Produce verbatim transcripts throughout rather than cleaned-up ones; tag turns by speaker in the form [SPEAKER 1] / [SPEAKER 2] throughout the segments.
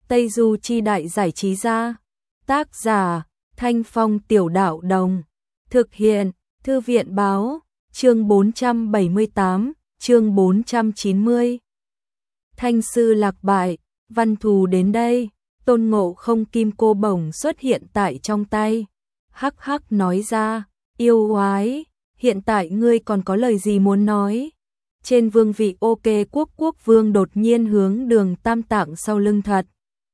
[SPEAKER 1] Tây Du Chi Đại Giải Trí Gia. Tác giả, Thanh Phong Tiểu Đạo Đồng. Thực hiện, Thư viện Báo. Chương bốn trăm bảy mươi tám, chương bốn trăm chín mươi. Thanh sư lạc bại, văn thù đến đây. Tôn Ngộ Không kim cô bổng xuất hiện tại trong tay. Hắc hắc nói ra, yêu oái, hiện tại ngươi còn có lời gì muốn nói? Trên vương vị OK Quốc Quốc Vương đột nhiên hướng Đường Tam Tạng sau lưng thật.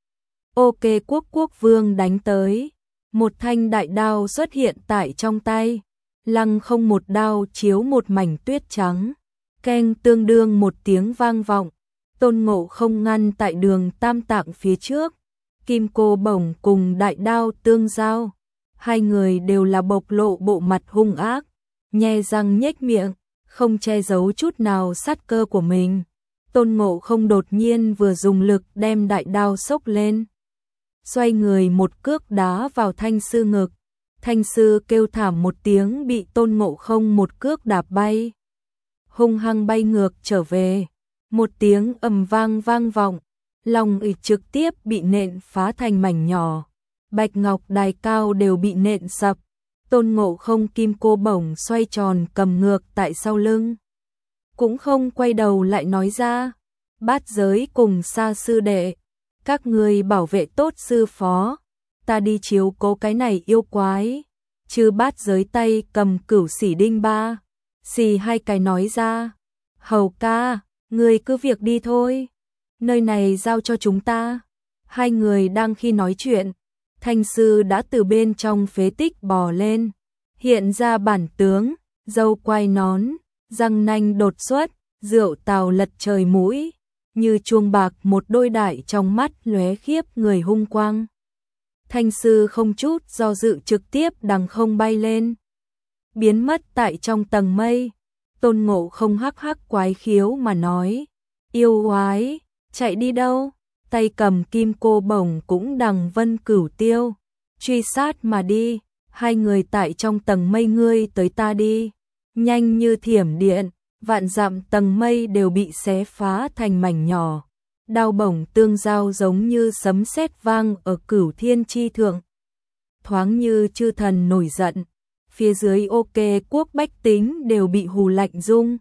[SPEAKER 1] OK Quốc Quốc Vương đánh tới, một thanh đại đao xuất hiện tại trong tay, lăng không một đao chiếu một mảnh tuyết trắng, keng tương đương một tiếng vang vọng. Tôn Ngộ Không ngăn tại Đường Tam Tạng phía trước, kim cô bổng cùng đại đao tương giao, hai người đều là bộc lộ bộ mặt hung ác, nhe răng nhếch miệng, không che giấu chút nào sát cơ của mình. Tôn Ngộ Không đột nhiên vừa dùng lực đem đại đao xốc lên, xoay người một cước đá vào Thanh sư ngực. Thanh sư kêu thảm một tiếng bị Tôn Ngộ Không một cước đạp bay, hung hăng bay ngược trở về, một tiếng ầm vang vang vọng, lòng ỷ trực tiếp bị nện phá thành mảnh nhỏ, bạch ngọc đài cao đều bị nện sập. Tôn Ngộ Không kim cô bổng xoay tròn cầm ngược tại sau lưng, cũng không quay đầu lại nói ra, Bát Giới cùng Sa sư đệ, các người bảo vệ tốt sư phó, ta đi chiếu cố cái này yêu quái. Chứ Bát Giới tay cầm cửu xỉ đinh ba, xì hai cái nói ra, hầu ca, người cứ việc đi thôi, nơi này giao cho chúng ta. Hai người đang khi nói chuyện, Thanh sư đã từ bên trong phế tích bò lên, hiện ra bản tướng, râu quai nón, răng nanh đột xuất, rượu tàu lật trời mũi, như chuông bạc một đôi đại trong mắt lóe khiếp người hung quang. Thanh sư không chút do dự trực tiếp đằng không bay lên, biến mất tại trong tầng mây. Tôn Ngộ Không hắc hắc quái khiếu mà nói, yêu oái, chạy đi đâu? Tay cầm kim cô bổng cũng đằng vân cửu tiêu, truy sát mà đi. Hai người tại trong tầng mây ngươi tới ta đi, nhanh như thiểm điện, vạn dặm tầng mây đều bị xé phá thành mảnh nhỏ. Đao bổng tương giao giống như sấm sét vang ở cửu thiên chi thượng. Thoáng như chư thần nổi giận, phía dưới OK Quốc bách tính đều bị hù lạnh rung.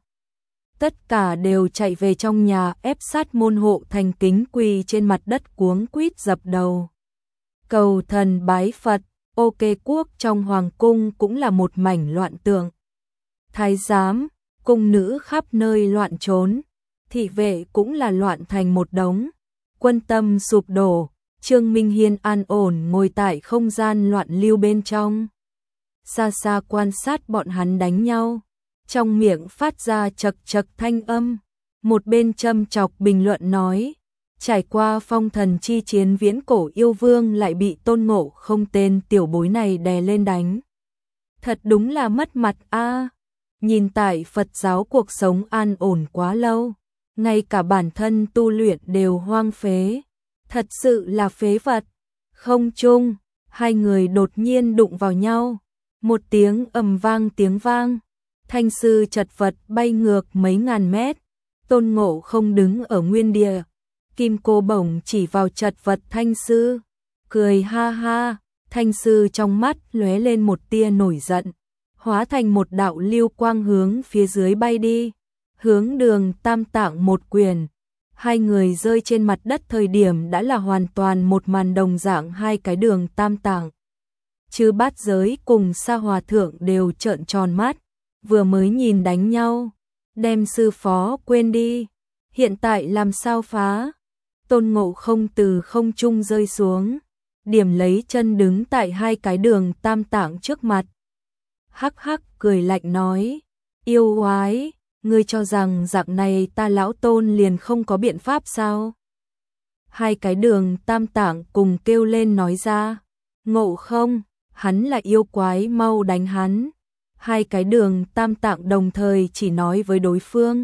[SPEAKER 1] Tất cả đều chạy về trong nhà ép sát môn hộ thành kính quỳ trên mặt đất cuống quýt dập đầu. Cầu thần bái Phật, OK Quốc trong hoàng cung cũng là một mảnh loạn tượng. Thái giám, cung nữ khắp nơi loạn trốn, thị vệ cũng là loạn thành một đống, quân tâm sụp đổ. Trương Minh Hiên an ổn ngồi tại không gian loạn lưu bên trong, xa xa quan sát bọn hắn đánh nhau, trong miệng phát ra chật chật thanh âm, một bên châm chọc bình luận nói, trải qua phong thần chi chiến viễn cổ yêu vương lại bị Tôn Ngộ Không tên tiểu bối này đè lên đánh. Thật đúng là mất mặt a. Nhìn tại Phật giáo cuộc sống an ổn quá lâu, ngay cả bản thân tu luyện đều hoang phế, thật sự là phế vật. Không trung, hai người đột nhiên đụng vào nhau, một tiếng ầm vang tiếng vang, Thanh sư chật vật bay ngược mấy ngàn mét. Tôn Ngộ Không đứng ở nguyên địa, kim cô bổng chỉ vào chật vật Thanh sư, cười ha ha. Thanh sư trong mắt lóe lên một tia nổi giận, hóa thành một đạo lưu quang hướng phía dưới bay đi, hướng Đường Tam Tạng một quyền. Hai người rơi trên mặt đất thời điểm đã là hoàn toàn một màn đồng dạng. Hai cái Đường Tam Tạng, chứ Bát Giới cùng Sa hòa thượng đều trợn tròn mắt, vừa mới nhìn đánh nhau, đem sư phó quên đi, hiện tại làm sao phá? Tôn Ngộ Không từ không trung rơi xuống, điểm lấy chân đứng tại hai cái Đường Tam Tạng trước mặt, hắc hắc cười lạnh nói, yêu oái, ngươi cho rằng dạng này ta lão Tôn liền không có biện pháp sao? Hai cái Đường Tam Tạng cùng kêu lên nói ra, Ngộ Không, hắn là yêu quái, mau đánh hắn. Hai cái Đường Tam Tạng đồng thời chỉ nói với đối phương,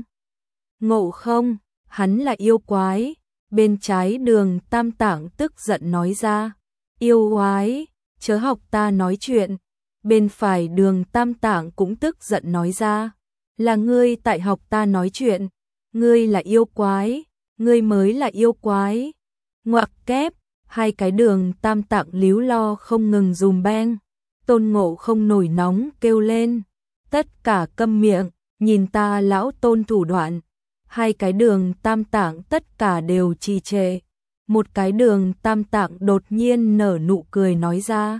[SPEAKER 1] Ngộ Không, hắn là yêu quái. Bên trái Đường Tam Tạng tức giận nói ra, yêu quái, chớ học ta nói chuyện. Bên phải Đường Tam Tạng cũng tức giận nói ra, là ngươi tại học ta nói chuyện, ngươi là yêu quái, ngươi mới là yêu quái. Ngoặc kép, hai cái đường tam tạng líu lo không ngừng dùm beng. Tôn Ngộ Không nổi nóng kêu lên, tất cả câm miệng, nhìn ta lão Tôn thủ đoạn. Hai cái đường tam tạng tất cả đều trì trệ. Một cái đường tam tạng đột nhiên nở nụ cười nói ra,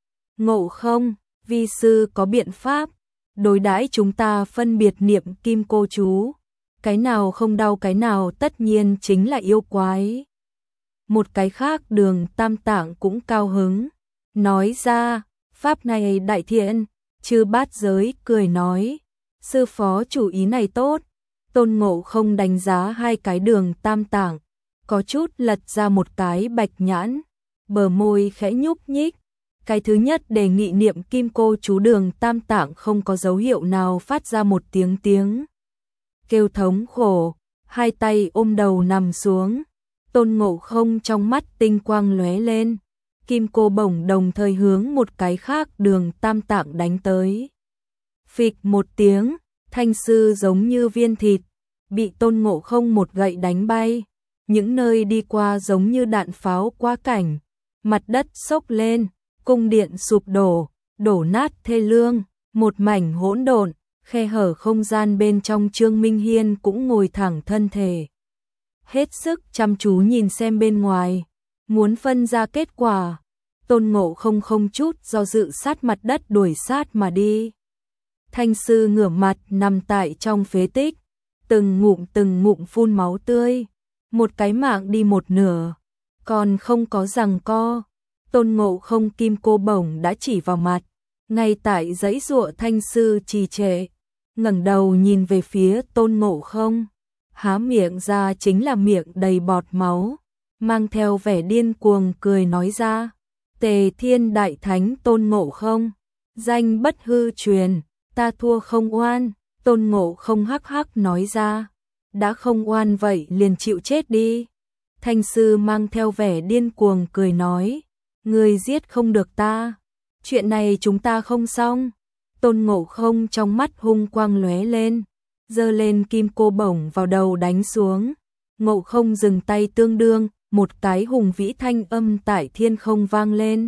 [SPEAKER 1] Ngộ Không, vi sư có biện pháp, đối đãi chúng ta phân biệt niệm kim cô chú, cái nào không đau cái nào tất nhiên chính là yêu quái. Một cái khác đường tam tạng cũng cao hứng, nói ra, pháp này đại thiện. Chư Bát Giới cười nói, sư phó chủ ý này tốt. Tôn Ngộ Không đánh giá hai cái đường tam tạng, có chút lật ra một cái bạch nhãn, bờ môi khẽ nhúc nhích. Cái thứ nhất đề nghị niệm kim cô chú đường tam tạng không có dấu hiệu nào phát ra một tiếng tiếng kêu thống khổ, hai tay ôm đầu nằm xuống. Tôn Ngộ Không trong mắt tinh quang lóe lên, kim cô bổng đồng thời hướng một cái khác đường tam tạng đánh tới. Phịch một tiếng, thanh sư giống như viên thịt, bị Tôn Ngộ Không một gậy đánh bay, những nơi đi qua giống như đạn pháo qua cảnh, mặt đất xốc lên, cung điện sụp đổ, đổ nát thê lương, một mảnh hỗn độn, khe hở không gian bên trong. Trương Minh Hiên cũng ngồi thẳng thân thể, hết sức chăm chú nhìn xem bên ngoài, muốn phân ra kết quả. Tôn Ngộ Không không chút do dự sát mặt đất đuổi sát mà đi. Thanh sư ngửa mặt nằm tại trong phế tích, từng ngụm từng ngụm phun máu tươi, một cái mạng đi một nửa, còn không có giằng co. Tôn Ngộ Không kim cô bổng đã chỉ vào mặt, ngay tại giãy giụa. Thanh sư trì trệ, ngẩng đầu nhìn về phía Tôn Ngộ Không, há miệng ra chính là miệng đầy bọt máu, mang theo vẻ điên cuồng cười nói ra, Tề Thiên Đại Thánh Tôn Ngộ Không, danh bất hư truyền, ta thua không oan. Tôn Ngộ Không hắc hắc nói ra, đã không oan vậy liền chịu chết đi. Thanh sư mang theo vẻ điên cuồng cười nói, ngươi giết không được ta, chuyện này chúng ta không xong. Tôn Ngộ Không trong mắt hung quang lóe lên, giơ lên kim cô bổng vào đầu đánh xuống. Ngộ Không dừng tay, tương đương một cái hùng vĩ thanh âm tại thiên không vang lên.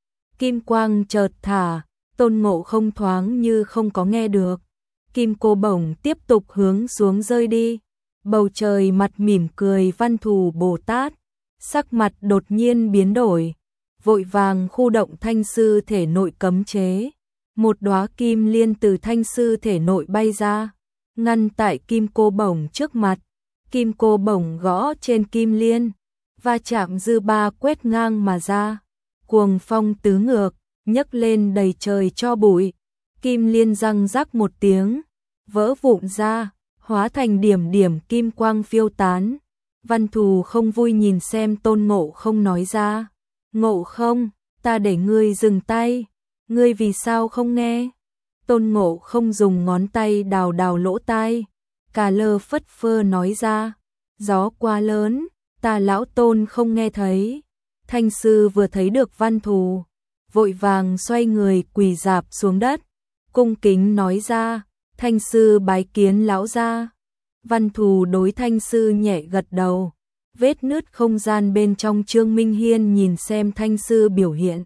[SPEAKER 1] Kim quang chợt thả, Tôn Ngộ Không thoáng như không có nghe được. Kim cô bổng tiếp tục hướng xuống rơi đi. Bầu trời mặt mỉm cười Văn Thù Bồ Tát, sắc mặt đột nhiên biến đổi, vội vàng khu động thanh sư thể nội cấm chế. Một đóa kim liên từ thanh sư thể nội bay ra, ngăn tại kim cô bổng trước mặt. Kim cô bổng gõ trên kim liên, va chạm dư ba quét ngang mà ra, cuồng phong tứ ngược, nhấc lên đầy trời cho bụi. Kim liên răng rắc một tiếng, vỡ vụn ra, hóa thành điểm điểm kim quang phiêu tán. Văn Thù không vui nhìn xem Tôn Ngộ Không nói ra, Ngộ Không, ta để ngươi dừng tay, ngươi vì sao không nghe? Tôn Ngộ Không dùng ngón tay đào đào lỗ tai, cà lơ phất phơ nói ra, gió quá lớn, ta lão Tôn không nghe thấy. Thanh sư vừa thấy được Văn Thù, vội vàng xoay người quỳ rạp xuống đất, cung kính nói ra, thanh sư bái kiến lão gia. Văn Thù đối thanh sư nhẹ gật đầu. Vết nứt không gian bên trong. Trương Minh Hiên nhìn xem thanh sư biểu hiện,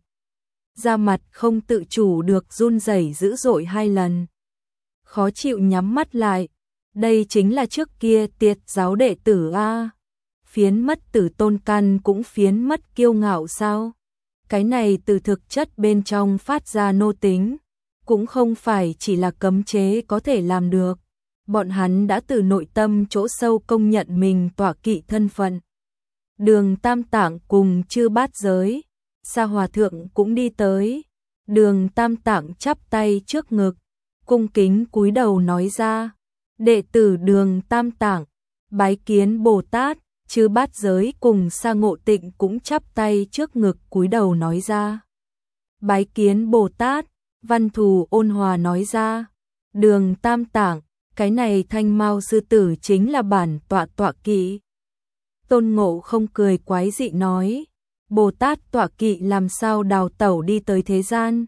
[SPEAKER 1] da mặt không tự chủ được run rẩy dữ dội hai lần, khó chịu nhắm mắt lại. Đây chính là trước kia Tiệt giáo đệ tử a, phiến mất tử tôn căn cũng phiến mất kiêu ngạo sao? Cái này từ thực chất bên trong phát ra nô tính, cũng không phải chỉ là cấm chế có thể làm được. Bọn hắn đã từ nội tâm chỗ sâu công nhận mình tọa kỵ thân phận. Đường Tam Tạng cùng Chư Bát Giới, Sa Hòa Thượng cũng đi tới. Đường Tam Tạng chắp tay trước ngực, cung kính cúi đầu nói ra, đệ tử Đường Tam Tạng bái kiến Bồ Tát. Chư Bát Giới cùng Sa Ngộ Tịnh cũng chắp tay trước ngực cúi đầu nói ra, bái kiến Bồ Tát. Văn Thù ôn hòa nói ra, Đường Tam Tạng, cái này Thanh Mao sư tử chính là bản tọa tọa kỵ. Tôn Ngộ Không cười quái dị nói, Bồ Tát tọa kỵ làm sao đào tẩu đi tới thế gian,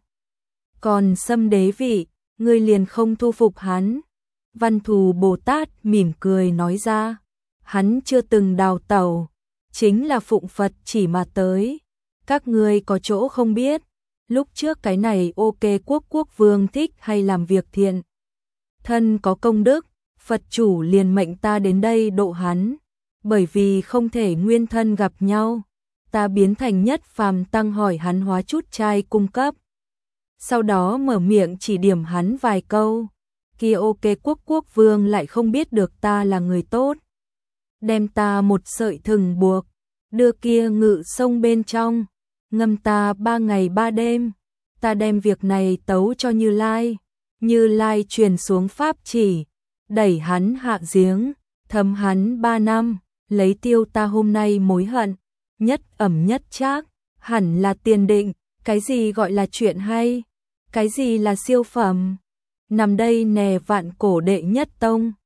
[SPEAKER 1] còn xâm đế vị, ngươi liền không thu phục hắn? Văn Thù Bồ Tát mỉm cười nói ra, hắn chưa từng đào tẩu, chính là phụng Phật chỉ mà tới. Các ngươi có chỗ không biết, lúc trước cái này ok quốc quốc vương thích hay làm việc thiện. Thân có công đức, Phật chủ liền mệnh ta đến đây độ hắn, bởi vì không thể nguyên thân gặp nhau. Ta biến thành nhất phàm tăng hỏi hắn hóa chút trai cung cấp. Sau đó mở miệng chỉ điểm hắn vài câu, kia ok quốc quốc vương lại không biết được ta là người tốt. Đem ta một sợi thừng buộc, đưa kia ngự sông bên trong, ngâm ta ba ngày ba đêm. Ta đem việc này tấu cho Như Lai, Như Lai truyền xuống pháp chỉ, đẩy hắn hạ giếng, thấm hắn ba năm, lấy tiêu ta hôm nay mối hận, nhất ẩm nhất trác, hẳn là tiền định. Cái gì gọi là chuyện hay, cái gì là siêu phẩm, nằm đây nè vạn cổ đệ nhất tông.